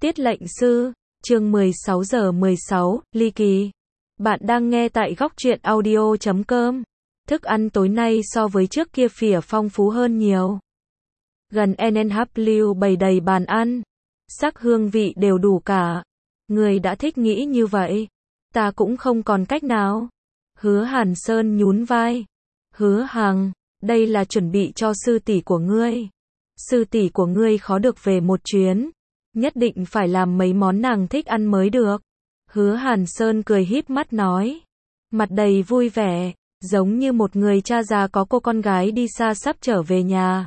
Tiết lệnh sư, chương 16 giờ 16, ly kỳ. Bạn đang nghe tại góc truyện audio.com. Thức ăn tối nay so với trước kia phìa phong phú hơn nhiều. Gần NNW bày đầy bàn ăn. Sắc hương vị đều đủ cả. Người đã thích nghĩ như vậy. Ta cũng không còn cách nào. Hứa Hàn Sơn nhún vai. Hứa Hằng, đây là chuẩn bị cho sư tỷ của ngươi. Sư tỷ của ngươi khó được về một chuyến. Nhất định phải làm mấy món nàng thích ăn mới được. Hứa Hàn Sơn cười híp mắt nói. Mặt đầy vui vẻ, giống như một người cha già có cô con gái đi xa sắp trở về nhà.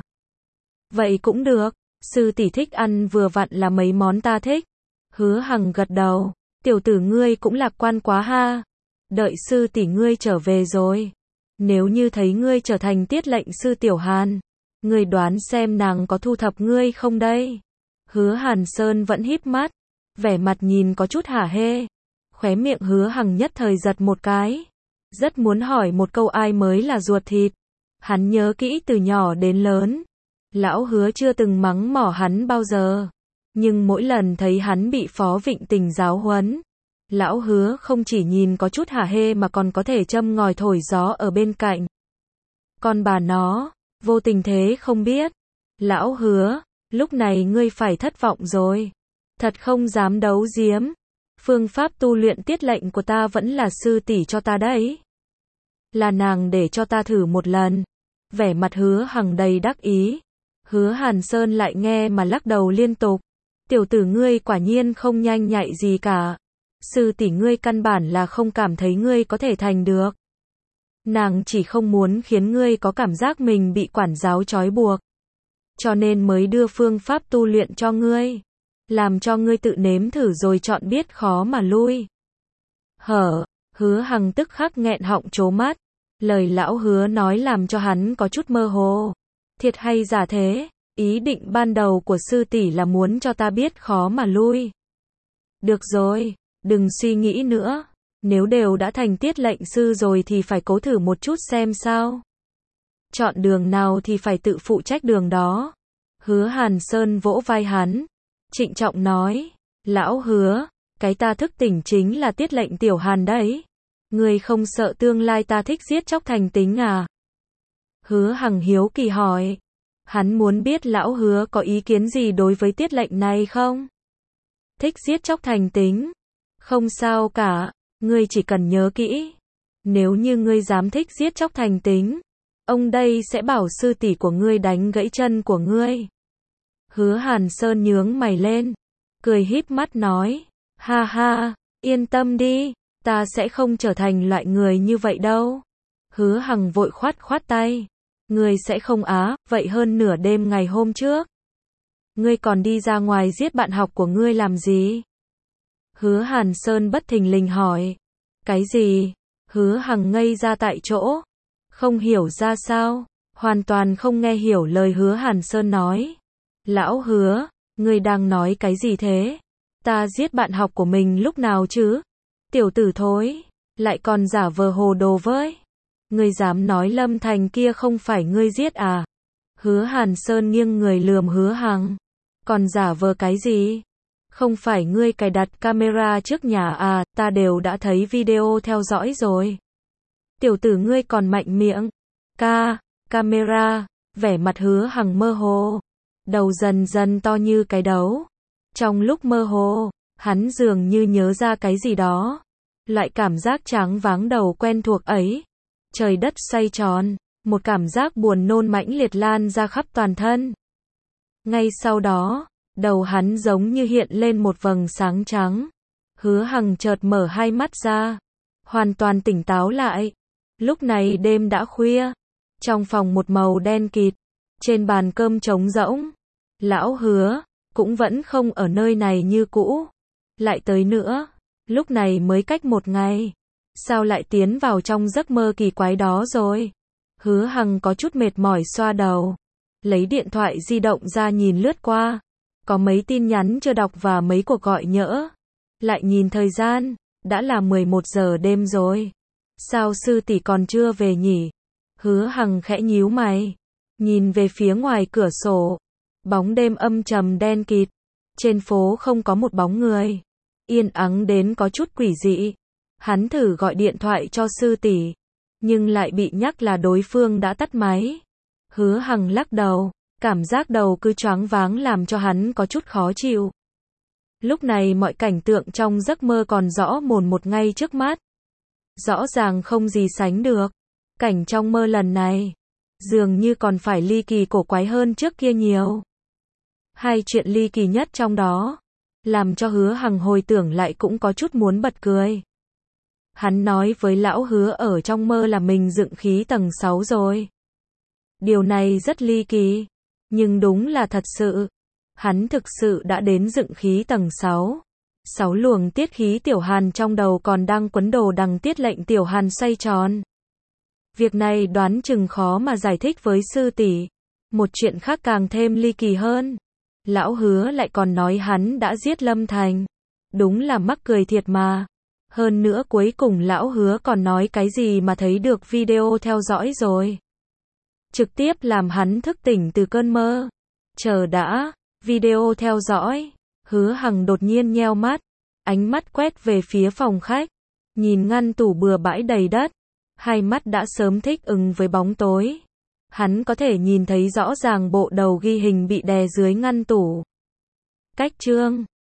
Vậy cũng được, sư tỷ thích ăn vừa vặn là mấy món ta thích. Hứa Hằng gật đầu, tiểu tử ngươi cũng lạc quan quá ha. Đợi sư tỷ ngươi trở về rồi. Nếu như thấy ngươi trở thành tiết lệnh sư Tiểu Hàn, ngươi đoán xem nàng có thu thập ngươi không đây? Hứa Hàn Sơn vẫn híp mắt, vẻ mặt nhìn có chút hả hê. Khóe miệng Hứa Hằng nhất thời giật một cái. Rất muốn hỏi một câu ai mới là ruột thịt. Hắn nhớ kỹ từ nhỏ đến lớn. Lão Hứa chưa từng mắng mỏ hắn bao giờ. Nhưng mỗi lần thấy hắn bị Phó Vịnh Tình giáo huấn, Lão Hứa không chỉ nhìn có chút hả hê mà còn có thể châm ngòi thổi gió ở bên cạnh. Con bà nó, vô tình thế không biết. Lão Hứa, lúc này ngươi phải thất vọng rồi. Thật không dám đấu giếm. Phương pháp tu luyện tiết lệnh của ta vẫn là sư tỷ cho ta đấy. Là nàng để cho ta thử một lần. Vẻ mặt Hứa Hằng đầy đắc ý. Hứa Hàn Sơn lại nghe mà lắc đầu liên tục. Tiểu tử ngươi quả nhiên không nhanh nhạy gì cả. Sư tỷ ngươi căn bản là không cảm thấy ngươi có thể thành được. Nàng chỉ không muốn khiến ngươi có cảm giác mình bị quản giáo trói buộc. Cho nên mới đưa phương pháp tu luyện cho ngươi. Làm cho ngươi tự nếm thử rồi chọn biết khó mà lui. Hứa Hằng tức khắc nghẹn họng trố mắt. Lời lão Hứa nói làm cho hắn có chút mơ hồ. Thiệt hay giả thế? Ý định ban đầu của sư tỷ là muốn cho ta biết khó mà lui. Được rồi, đừng suy nghĩ nữa. Nếu đều đã thành tiết lệnh sư rồi thì phải cố thử một chút xem sao. Chọn đường nào thì phải tự phụ trách đường đó. Hứa Hàn Sơn vỗ vai hắn, trịnh trọng nói. Lão Hứa, cái ta thức tỉnh chính là tiết lệnh Tiểu Hàn đấy. Ngươi không sợ tương lai ta thích giết chóc thành tính à? Hứa Hằng hiếu kỳ hỏi. Hắn muốn biết lão Hứa có ý kiến gì đối với tiết lệnh này không? Thích giết chóc thành tính? Không sao cả, ngươi chỉ cần nhớ kỹ. Nếu như ngươi dám thích giết chóc thành tính, ông đây sẽ bảo sư tỷ của ngươi đánh gãy chân của ngươi. Hứa Hàn Sơn nhướng mày lên, cười híp mắt nói. Ha ha, yên tâm đi, ta sẽ không trở thành loại người như vậy đâu. Hứa Hằng vội khoát tay. Ngươi sẽ không á, vậy hơn nửa đêm ngày hôm trước. Ngươi còn đi ra ngoài giết bạn học của ngươi làm gì? Hứa Hàn Sơn bất thình lình hỏi. Cái gì? Hứa Hằng ngây ra tại chỗ. Không hiểu ra sao, hoàn toàn không nghe hiểu lời Hứa Hàn Sơn nói. Lão Hứa, ngươi đang nói cái gì thế? Ta giết bạn học của mình lúc nào chứ? Tiểu tử thối, lại còn giả vờ hồ đồ với. Ngươi dám nói Lâm Thành kia không phải ngươi giết à? Hứa Hàn Sơn nghiêng người lườm Hứa Hằng. Còn giả vờ cái gì? Không phải ngươi cài đặt camera trước nhà à, ta đều đã thấy video theo dõi rồi. Tiểu tử ngươi còn mạnh miệng. Camera, vẻ mặt Hứa Hằng mơ hồ. Đầu dần dần to như cái đấu. Trong lúc mơ hồ, hắn dường như nhớ ra cái gì đó. Loại cảm giác choáng váng đầu quen thuộc ấy. Trời đất xoay tròn, một cảm giác buồn nôn mãnh liệt lan ra khắp toàn thân. Ngay sau đó, đầu hắn giống như hiện lên một vầng sáng trắng. Hứa Hằng chợt mở hai mắt ra, hoàn toàn tỉnh táo lại. Lúc này đêm đã khuya, trong phòng một màu đen kịt, trên bàn cơm trống rỗng. Lão Hứa cũng vẫn không ở nơi này như cũ. Lại tới nữa, lúc này mới cách một ngày. Sao lại tiến vào trong giấc mơ kỳ quái đó rồi? Hứa Hằng có chút mệt mỏi xoa đầu. Lấy điện thoại di động ra nhìn lướt qua. Có mấy tin nhắn chưa đọc và mấy cuộc gọi nhỡ. Lại nhìn thời gian, đã là 11 giờ đêm rồi. Sao sư tỷ còn chưa về nhỉ? Hứa Hằng khẽ nhíu mày. Nhìn về phía ngoài cửa sổ. Bóng đêm âm trầm đen kịt. Trên phố không có một bóng người. Yên ắng đến có chút quỷ dị. Hắn thử gọi điện thoại cho sư tỷ, nhưng lại bị nhắc là đối phương đã tắt máy. Hứa Hằng lắc đầu, cảm giác đầu cứ choáng váng làm cho hắn có chút khó chịu. Lúc này mọi cảnh tượng trong giấc mơ còn rõ mồn một ngay trước mắt. Rõ ràng không gì sánh được. Cảnh trong mơ lần này, dường như còn phải ly kỳ cổ quái hơn trước kia nhiều. Hai chuyện ly kỳ nhất trong đó, làm cho Hứa Hằng hồi tưởng lại cũng có chút muốn bật cười. Hắn nói với lão Hứa ở trong mơ là mình dựng khí tầng 6 rồi. Điều này rất ly kỳ, nhưng đúng là thật sự. Hắn thực sự đã đến dựng khí tầng 6. 6 luồng tiết khí Tiểu Hàn trong đầu còn đang quấn đồ đằng tiết lệnh Tiểu Hàn xoay tròn. Việc này đoán chừng khó mà giải thích với sư tỷ. Một chuyện khác càng thêm ly kỳ hơn. Lão Hứa lại còn nói hắn đã giết Lâm Thành. Đúng là mắc cười thiệt mà. Hơn nữa cuối cùng lão Hứa còn nói cái gì mà thấy được video theo dõi rồi. Trực tiếp làm hắn thức tỉnh từ cơn mơ. Chờ đã, video theo dõi. Hứa Hằng đột nhiên nheo mắt, ánh mắt quét về phía phòng khách, nhìn ngăn tủ bừa bãi đầy đất, hai mắt đã sớm thích ứng với bóng tối. Hắn có thể nhìn thấy rõ ràng bộ đầu ghi hình bị đè dưới ngăn tủ. Cách chương